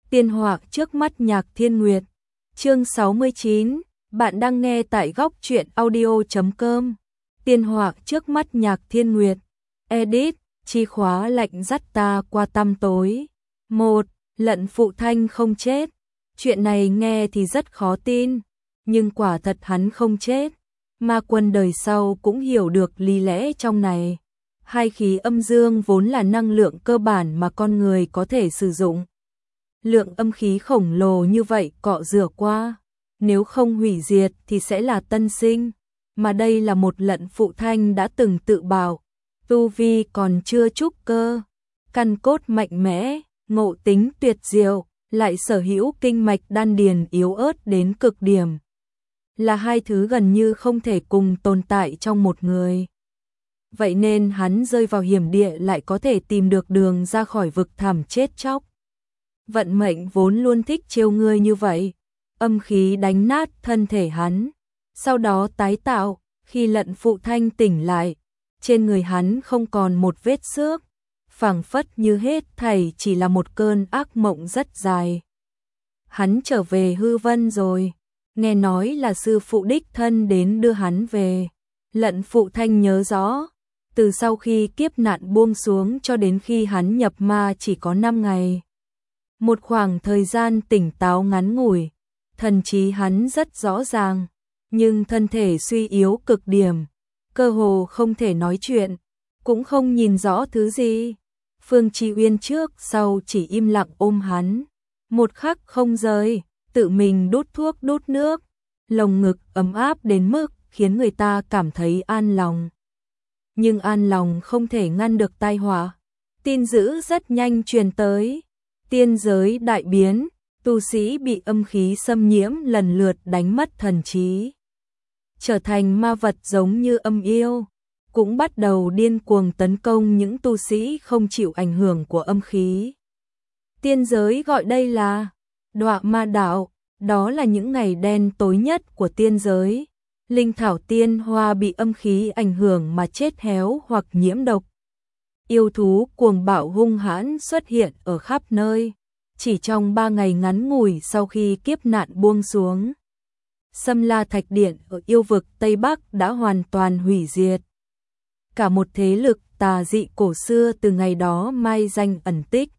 Tiên họa trước mắt Nhạc Thiên Nguyệt. Chương 69, bạn đang nghe tại góc truyện audio.com. Tiên họa trước mắt Nhạc Thiên Nguyệt. Edit, chi khóa lạnh dắt ta qua tăm tối. 1. Lận Phụ Thanh không chết. Chuyện này nghe thì rất khó tin, nhưng quả thật hắn không chết. Ma Quân đời sau cũng hiểu được lý lẽ trong này. Hai khí âm dương vốn là năng lượng cơ bản mà con người có thể sử dụng. Lượng âm khí khổng lồ như vậy cọ rửa qua, nếu không hủy diệt thì sẽ là tân sinh, mà đây là một Lận Phụ Thanh đã từng tự bảo, tu vi còn chưa trúc cơ, căn cốt mạnh mẽ, ngộ tính tuyệt diệu, lại sở hữu kinh mạch đan điền yếu ớt đến cực điểm. Là hai thứ gần như không thể cùng tồn tại trong một người. Vậy nên hắn rơi vào hiểm địa lại có thể tìm được đường ra khỏi vực thẳm chết chóc. Vận mệnh vốn luôn thích trêu ngươi như vậy. Âm khí đánh nát thân thể hắn, sau đó tái tạo. Khi Lận Phụ Thanh tỉnh lại, trên người hắn không còn một vết xước, phảng phất như hết thảy chỉ là một cơn ác mộng rất dài. Hắn trở về hư vân rồi, nghe nói là sư phụ đích thân đến đưa hắn về. Lận Phụ Thanh nhớ rõ, từ sau khi kiếp nạn buông xuống cho đến khi hắn nhập ma chỉ có 5 ngày. Một khoảng thời gian tỉnh táo ngắn ngủi, thần trí hắn rất rõ ràng, nhưng thân thể suy yếu cực điểm, cơ hồ không thể nói chuyện, cũng không nhìn rõ thứ gì. Phương Tri Uyên trước sau chỉ im lặng ôm hắn, một khắc không rời, tự mình đút thuốc đút nước, lồng ngực ấm áp đến mức khiến người ta cảm thấy an lòng. Nhưng an lòng không thể ngăn được tai họa. Tin dữ rất nhanh truyền tới, tiên giới đại biến, tu sĩ bị âm khí xâm nhiễm lần lượt đánh mất thần trí, trở thành ma vật giống như âm yêu, cũng bắt đầu điên cuồng tấn công những tu sĩ không chịu ảnh hưởng của âm khí. Tiên giới gọi đây là Đọa Ma Đạo, đó là những ngày đen tối nhất của tiên giới. Linh thảo tiên hoa bị âm khí ảnh hưởng mà chết héo hoặc nhiễm độc. Yêu thú cuồng bạo hung hãn xuất hiện ở khắp nơi. Chỉ trong 3 ngày ngắn ngủi sau khi kiếp nạn buông xuống, Sâm La Thạch Điện ở yêu vực Tây Bắc đã hoàn toàn hủy diệt. Cả một thế lực tà dị cổ xưa từ ngày đó mai danh ẩn tích.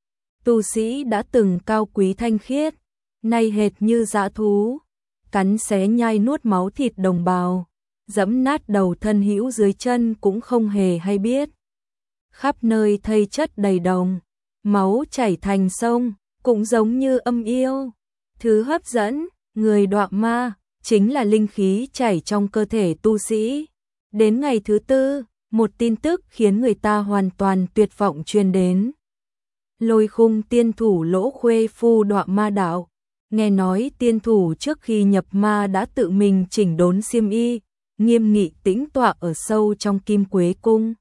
Tu sĩ đã từng cao quý thanh khiết, nay hệt như dã thú, cắn xé nhai nuốt máu thịt đồng bào, dẫm nát đầu thân hữu dưới chân cũng không hề hay biết. Khắp nơi thây chất đầy đồng, máu chảy thành sông, cũng giống như âm yêu. Thứ hấp dẫn người đọa ma chính là linh khí chảy trong cơ thể tu sĩ. Đến ngày thứ 4, một tin tức khiến người ta hoàn toàn tuyệt vọng truyền đến. Lôi Khung tiên thủ Lỗ Khuê Phu đọa ma đạo. Nghe nói tiên thủ trước khi nhập ma đã tự mình chỉnh đốn xiêm y, nghiêm nghị tĩnh tọa ở sâu trong Kim Quế Cung.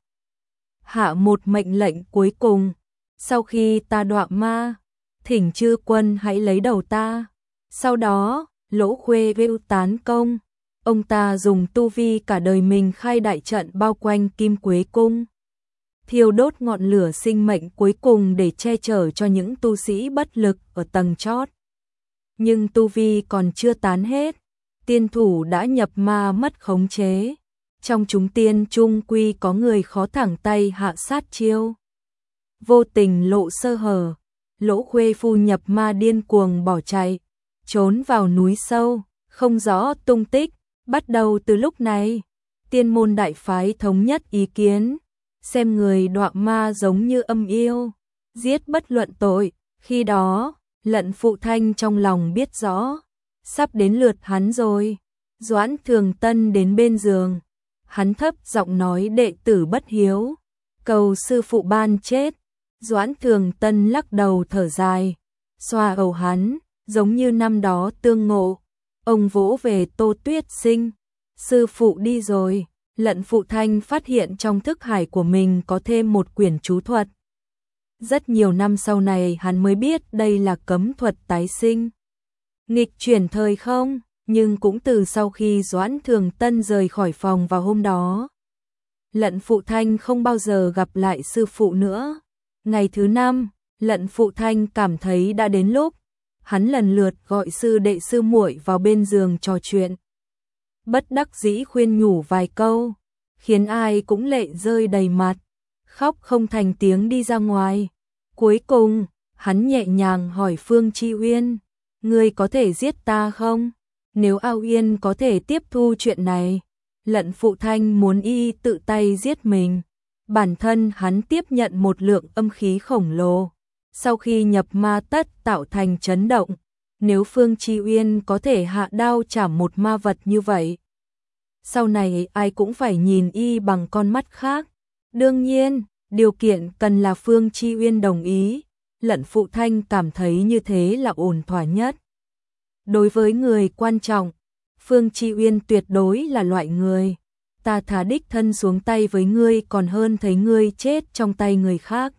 Hạ một mệnh lệnh cuối cùng, sau khi ta đọa ma, thỉnh chư quân hãy lấy đầu ta. Sau đó, Lỗ Khuê vêu tán công, ông ta dùng tu vi cả đời mình khai đại trận bao quanh Kim Quế Cung, thiêu đốt ngọn lửa sinh mệnh cuối cùng để che chở cho những tu sĩ bất lực ở tầng chót. Nhưng tu vi còn chưa tán hết, tiên thủ đã nhập ma mất khống chế. Trong chúng tiên chung quy có người khó thẳng tay hạ sát chiêu. Vô tình lộ sơ hở, Lỗ Khuê Phu nhập ma điên cuồng bỏ chạy, trốn vào núi sâu, không rõ tung tích. Bắt đầu từ lúc này, tiên môn đại phái thống nhất ý kiến, xem người đọa ma giống như âm yêu, giết bất luận tội. Khi đó, Lận Phụ Thanh trong lòng biết rõ, sắp đến lượt hắn rồi. Doãn Thường Tân đến bên giường, hắn thấp giọng nói đệ tử bất hiếu, cầu sư phụ ban chết. Doãn Thường Tân lắc đầu thở dài, xoa đầu hắn, giống như năm đó tương ngộ. Ông vỗ về Tô Tuyết Sinh, sư phụ đi rồi. Lận Phụ Thanh phát hiện trong thức hải của mình có thêm một quyển chú thuật. Rất nhiều năm sau này hắn mới biết đây là cấm thuật tái sinh, nghịch chuyển thời không. Nhưng cũng từ sau khi Doãn Thường Tân rời khỏi phòng vào hôm đó, Lận Phụ Thanh không bao giờ gặp lại sư phụ nữa. Ngày thứ 5, Lận Phụ Thanh cảm thấy đã đến lúc, hắn lần lượt gọi sư đệ sư muội vào bên giường trò chuyện. Bất đắc dĩ khuyên nhủ vài câu, khiến ai cũng lệ rơi đầy mặt, khóc không thành tiếng đi ra ngoài. Cuối cùng, hắn nhẹ nhàng hỏi Phương Chi Uyên, ngươi có thể giết ta không? Nếu Ao Yên có thể tiếp thu chuyện này, Lận Phụ Thanh muốn y tự tay giết mình. Bản thân hắn tiếp nhận một lượng âm khí khổng lồ, sau khi nhập ma tất tạo thành chấn động. Nếu Phương Chi Uyên có thể hạ đao chảm một ma vật như vậy, sau này ai cũng phải nhìn y bằng con mắt khác. Đương nhiên, điều kiện cần là Phương Chi Uyên đồng ý. Lận Phụ Thanh cảm thấy như thế là ổn thỏa nhất. Đối với người quan trọng, Phương Chi Uyên tuyệt đối là loại người, ta thà đích thân xuống tay với ngươi còn hơn thấy ngươi chết trong tay người khác.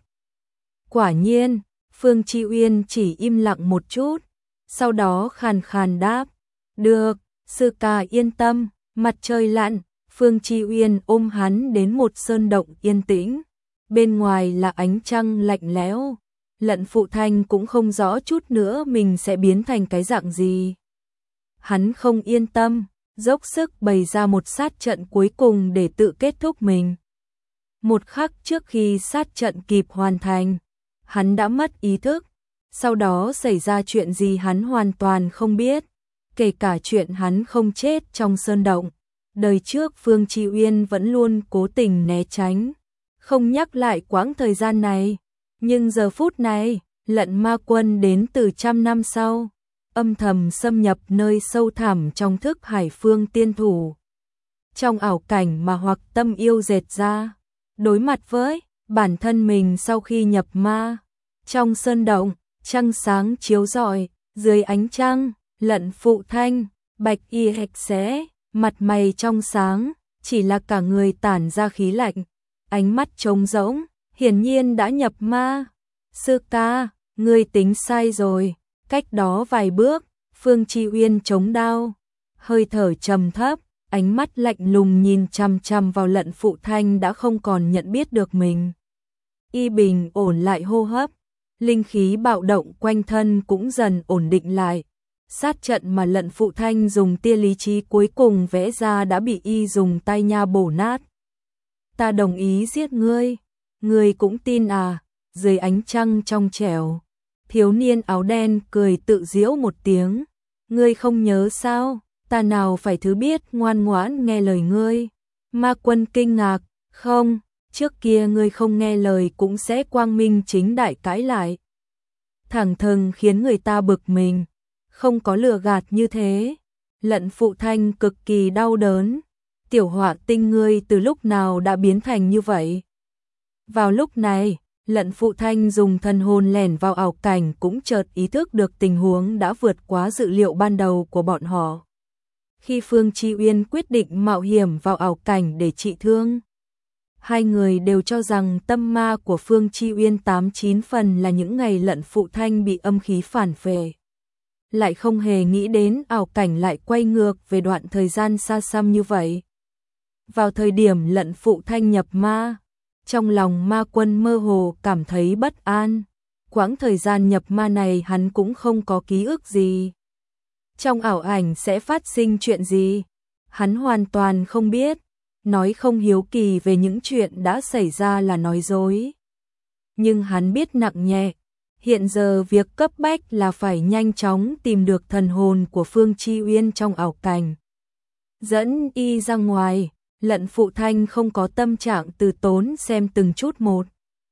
Quả nhiên, Phương Chi Uyên chỉ im lặng một chút, sau đó khàn khàn đáp, được, sư ca yên tâm. Mặt trời lặn, Phương Chi Uyên ôm hắn đến một sơn động yên tĩnh, bên ngoài là ánh trăng lạnh lẽo. Lận Phụ Thanh cũng không rõ chút nữa mình sẽ biến thành cái dạng gì. Hắn không yên tâm, dốc sức bày ra một sát trận cuối cùng để tự kết thúc mình. Một khắc trước khi sát trận kịp hoàn thành, hắn đã mất ý thức. Sau đó xảy ra chuyện gì hắn hoàn toàn không biết, kể cả chuyện hắn không chết trong sơn động. Đời trước Phương Chi Uyên vẫn luôn cố tình né tránh, không nhắc lại quãng thời gian này. Nhưng giờ phút này, Lận Ma Quân đến từ trăm năm sau, âm thầm xâm nhập nơi sâu thẳm trong thức hải Phương Tiên Thủ. Trong ảo cảnh mà Hoặc Tâm yêu dệt ra, đối mặt với bản thân mình sau khi nhập ma. Trong sơn động, trăng sáng chiếu rọi, dưới ánh trăng, Lận Phụ Thanh, bạch y hạch xé, mặt mày trong sáng, chỉ là cả người tản ra khí lạnh, ánh mắt trống rỗng, hiển nhiên đã nhập ma. Sư ca, ngươi tính sai rồi. Cách đó vài bước, Phương Chi Uyên chống đao, hơi thở trầm thấp, ánh mắt lạnh lùng nhìn chằm chằm vào Lận Phụ Thanh đã không còn nhận biết được mình. Y bình ổn lại hô hấp, linh khí bạo động quanh thân cũng dần ổn định lại. Sát trận mà Lận Phụ Thanh dùng tia lý trí cuối cùng vẽ ra đã bị y dùng tay nha bổ nát. Ta đồng ý giết ngươi, ngươi cũng tin à? Dưới ánh trăng trong trẻo, thiếu niên áo đen cười tự giễu một tiếng. Ngươi không nhớ sao? Ta nào phải thứ biết ngoan ngoãn nghe lời ngươi. Ma Quân kinh ngạc, không, trước kia ngươi không nghe lời cũng sẽ quang minh chính đại cãi lại. Thẳng thừng khiến người ta bực mình, không có lừa gạt như thế. Lận Phụ Thanh cực kỳ đau đớn. Tiểu Họa Tinh ngươi từ lúc nào đã biến thành như vậy? Vào lúc này, Lận Phụ Thanh dùng thần hồn lẻn vào ảo cảnh cũng chợt ý thức được tình huống đã vượt quá dự liệu ban đầu của bọn họ. Khi Phương Chi Uyên quyết định mạo hiểm vào ảo cảnh để trị thương, hai người đều cho rằng tâm ma của Phương Chi Uyên 89 phần là những ngày Lận Phụ Thanh bị âm khí phản phệ. Lại không hề nghĩ đến ảo cảnh lại quay ngược về đoạn thời gian xa xăm như vậy. Vào thời điểm Lận Phụ Thanh nhập ma, trong lòng Ma Quân mơ hồ cảm thấy bất an. Quãng thời gian nhập ma này hắn cũng không có ký ức gì. Trong ảo ảnh sẽ phát sinh chuyện gì? Hắn hoàn toàn không biết. Nói không hiếu kỳ về những chuyện đã xảy ra là nói dối. Nhưng hắn biết nặng nhẹ. Hiện giờ việc cấp bách là phải nhanh chóng tìm được thần hồn của Phương Chi Uyên trong ảo cảnh. Dẫn y ra ngoài. Lận Phụ Thanh không có tâm trạng từ tốn xem từng chút một.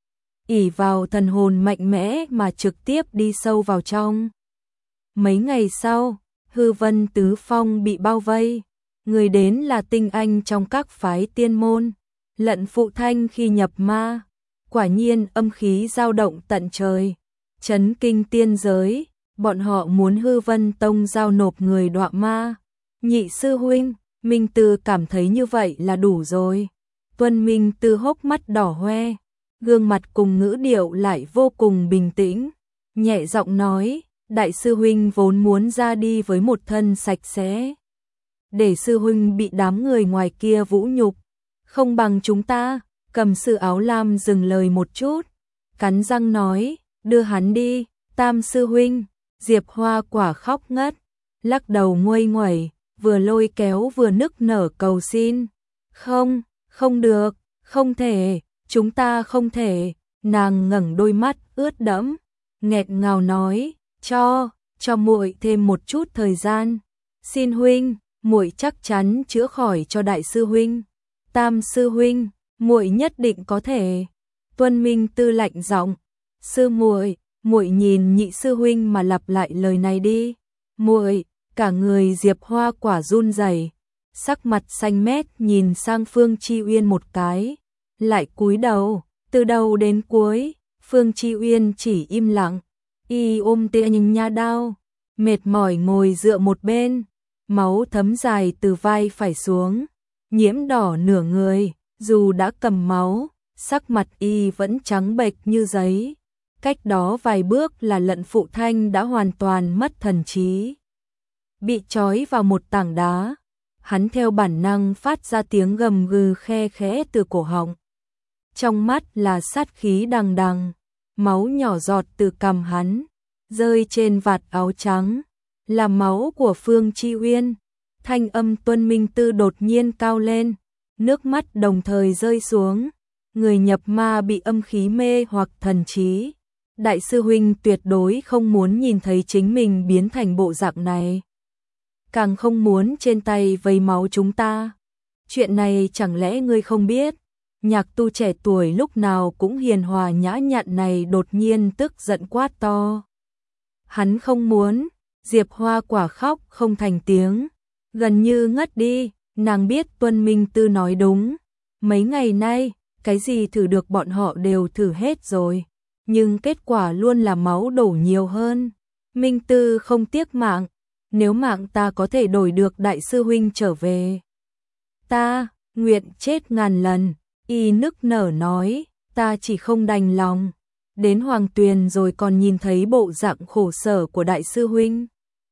Ỷ vào thần hồn mạnh mẽ mà trực tiếp đi sâu vào trong. Mấy ngày sau, Hư Vân Tứ Phong bị bao vây. Người đến là tinh anh trong các phái tiên môn. Lận Phụ Thanh khi nhập ma, quả nhiên âm khí dao động tận trời, chấn kinh tiên giới. Bọn họ muốn Hư Vân Tông giao nộp người đọa ma. Nhị sư huynh, Minh Tư cảm thấy như vậy là đủ rồi. Tuân Minh Tư hốc mắt đỏ hoe, gương mặt cùng ngữ điệu lại vô cùng bình tĩnh, nhẹ giọng nói, đại sư huynh vốn muốn ra đi với một thân sạch sẽ, để sư huynh bị đám người ngoài kia vũ nhục, không bằng chúng ta. Cầm sư áo lam dừng lời một chút, cắn răng nói, đưa hắn đi, Tam sư huynh. Diệp Hoa Quả khóc ngất, lắc đầu nguây nguẩy, vừa lôi kéo vừa nức nở cầu xin. Không, không được, không thể, chúng ta không thể. Nàng ngẩng đôi mắt ướt đẫm, nghẹt ngào nói, cho muội thêm một chút thời gian. Xin huynh, muội chắc chắn chữa khỏi cho đại sư huynh. Tam sư huynh, muội nhất định có thể. Tuân Minh Tư lạnh giọng, sư muội, muội nhìn nhị sư huynh mà lặp lại lời này đi. Muội, cả người Diệp Hoa Quả run rẩy, sắc mặt xanh mét nhìn sang Phương Chi Uyên một cái, lại cúi đầu, từ đầu đến cuối, Phương Chi Uyên chỉ im lặng, y ôm tia nhìn nha đao, mệt mỏi ngồi dựa một bên, máu thấm dài từ vai phải xuống, nhiễm đỏ nửa người, dù đã cầm máu, sắc mặt y vẫn trắng bệch như giấy. Cách đó vài bước là Lận Phụ Thanh đã hoàn toàn mất thần trí, bị trói vào một tảng đá. Hắn theo bản năng phát ra tiếng gầm gừ khe khẽ từ cổ họng. Trong mắt là sát khí đằng đằng, máu nhỏ giọt từ cằm hắn, rơi trên vạt áo trắng, là máu của Phương Chi Uyên. Thanh âm Tuân Minh Tư đột nhiên cao lên, nước mắt đồng thời rơi xuống. Người nhập ma bị âm khí mê hoặc thần trí. Đại sư huynh tuyệt đối không muốn nhìn thấy chính mình biến thành bộ dạng này. Càng không muốn trên tay vấy máu chúng ta. Chuyện này chẳng lẽ ngươi không biết? Nhạc tu trẻ tuổi lúc nào cũng hiền hòa nhã nhặn này đột nhiên tức giận quát to. Hắn không muốn. Diệp Hoa Quả khóc không thành tiếng, gần như ngất đi. Nàng biết Tuân Minh Tư nói đúng. Mấy ngày nay, cái gì thử được bọn họ đều thử hết rồi, nhưng kết quả luôn là máu đổ nhiều hơn. Minh Tư không tiếc mạng, nếu mạng ta có thể đổi được đại sư huynh trở về, ta nguyện chết ngàn lần. Y nức nở nói, ta chỉ không đành lòng đến Hoàng Tuyền rồi còn nhìn thấy bộ dạng khổ sở của đại sư huynh.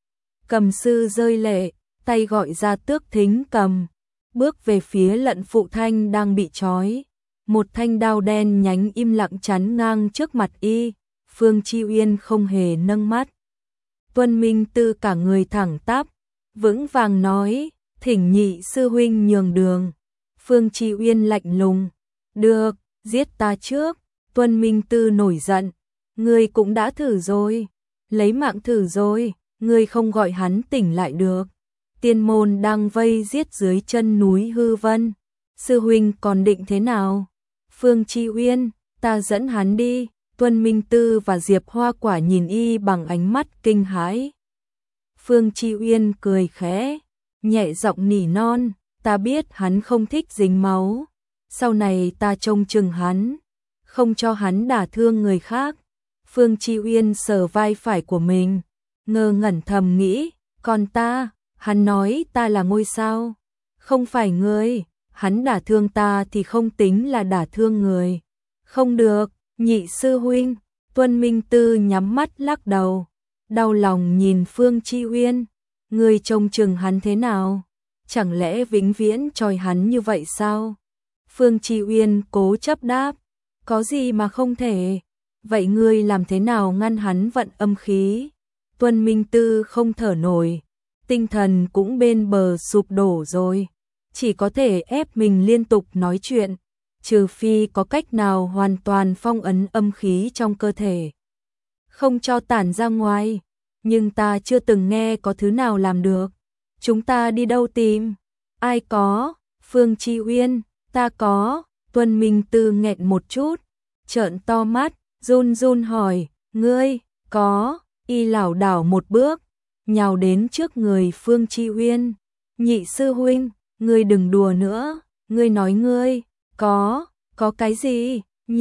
Cầm sư rơi lệ, tay gọi ra Tước Thính Cầm, bước về phía Lận Phụ Thanh đang bị trói. Một thanh đao đen nhánh im lặng chắn ngang trước mặt y. Phương Chi Uyên không hề nâng mắt. Tuân Minh Tư cả người thẳng tắp, vững vàng nói, thỉnh nhị sư huynh nhường đường. Phương Chi Uyên lạnh lùng, được, giết ta trước. Tuân Minh Tư nổi giận, ngươi cũng đã thử rồi, lấy mạng thử rồi, ngươi không gọi hắn tỉnh lại được. Tiên môn đang vây giết dưới chân núi Hư Vân, sư huynh còn định thế nào? Phương Chi Uyên, ta dẫn hắn đi. Tuân Minh Tư và Diệp Hoa Quả nhìn y bằng ánh mắt kinh hãi. Phương Chi Uyên cười khẽ, nhẹ giọng nỉ non, ta biết hắn không thích dính máu, sau này ta trông chừng hắn, không cho hắn đả thương người khác. Phương Chi Uyên sờ vai phải của mình, ngơ ngẩn thầm nghĩ, còn ta, hắn nói ta là ngôi sao, không phải người, hắn đả thương ta thì không tính là đả thương người. Không được, nhị sư huynh. Tuân Minh Tư nhắm mắt lắc đầu, đau lòng nhìn Phương Chi Uyên, người trông chừng hắn thế nào? Chẳng lẽ vĩnh viễn tròi hắn như vậy sao? Phương Chi Uyên cố chấp đáp, có gì mà không thể, vậy ngươi làm thế nào ngăn hắn vận âm khí? Tuân Minh Tư không thở nổi, tinh thần cũng bên bờ sụp đổ rồi, chỉ có thể ép mình liên tục nói chuyện, trừ phi có cách nào hoàn toàn phong ấn âm khí trong cơ thể, không cho tản ra ngoài, nhưng ta chưa từng nghe có thứ nào làm được. Chúng ta đi đâu tìm? Ai có? Phương Chi Uyên, ta có. Tuân Minh Tư nghẹn một chút, trợn to mắt, run run hỏi, ngươi, có? Y lảo đảo một bước, nhào đến trước người Phương Chi Uyên. Nhị sư huynh, ngươi đừng đùa nữa, ngươi nói ngươi, có cái gì?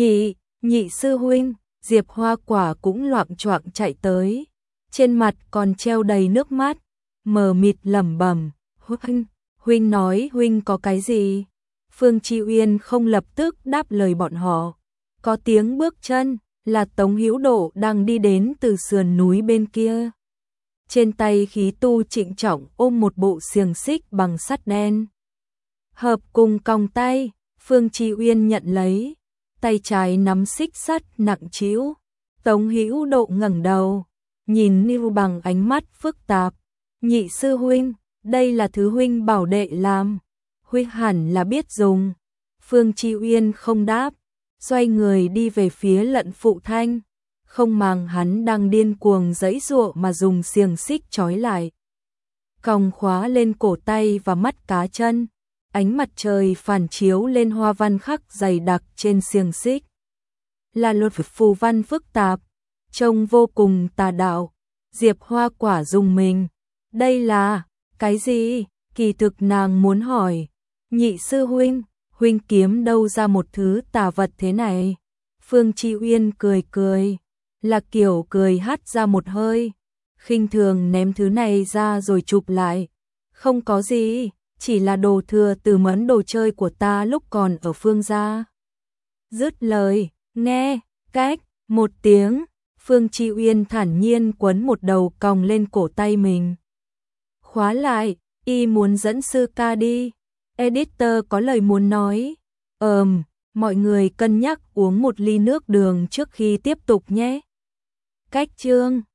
Nhị sư huynh. Diệp Hoa Quả cũng loạng choạng chạy tới, trên mặt còn treo đầy nước mắt, mờ mịt lẩm bẩm, huynh nói huynh có cái gì? Phương Chi Uyên không lập tức đáp lời bọn họ, có tiếng bước chân, là Tống Hữu Độ đang đi đến từ sườn núi bên kia. Trên tay khí tu trịnh trọng ôm một bộ xiềng xích bằng sắt đen, hợp cùng còng tay. Phương Chi Uyên nhận lấy, tay trái nắm xích sắt nặng trĩu, Tống Hữu Độ ngẩng đầu, nhìn Nưu bằng ánh mắt phức tạp. Nhị sư huynh, đây là thứ huynh bảo đệ làm. Huynh hẳn là biết dùng. Phương Chi Uyên không đáp, xoay người đi về phía Lận Phụ Thanh. Không màng hắn đang điên cuồng giãy giụa mà dùng xiềng xích trói lại. Còng khóa lên cổ tay và mắt cá chân. Ánh mặt trời phản chiếu lên hoa văn khắc dày đặc trên xiềng xích. Là luật phù văn phức tạp, trông vô cùng tà đạo. Diệp Hoa quả rùng mình. Đây là cái gì? Kỳ thực nàng muốn hỏi. Nhị sư huynh, huynh kiếm đâu ra một thứ tà vật thế này? Phương Chi Uyên cười cười, là kiểu cười hắt ra một hơi, khinh thường ném thứ này ra rồi chụp lại. Không có gì, chỉ là đồ thừa từ món đồ chơi của ta lúc còn ở Phương gia. Dứt lời, nghe, cách, một tiếng, Phương Chi Uyên thản nhiên quấn một đầu còng lên cổ tay mình. Khóa lại, y muốn dẫn sư ca đi. Editor có lời muốn nói. Mọi người cân nhắc uống một ly nước đường trước khi tiếp tục nhé. Cách chương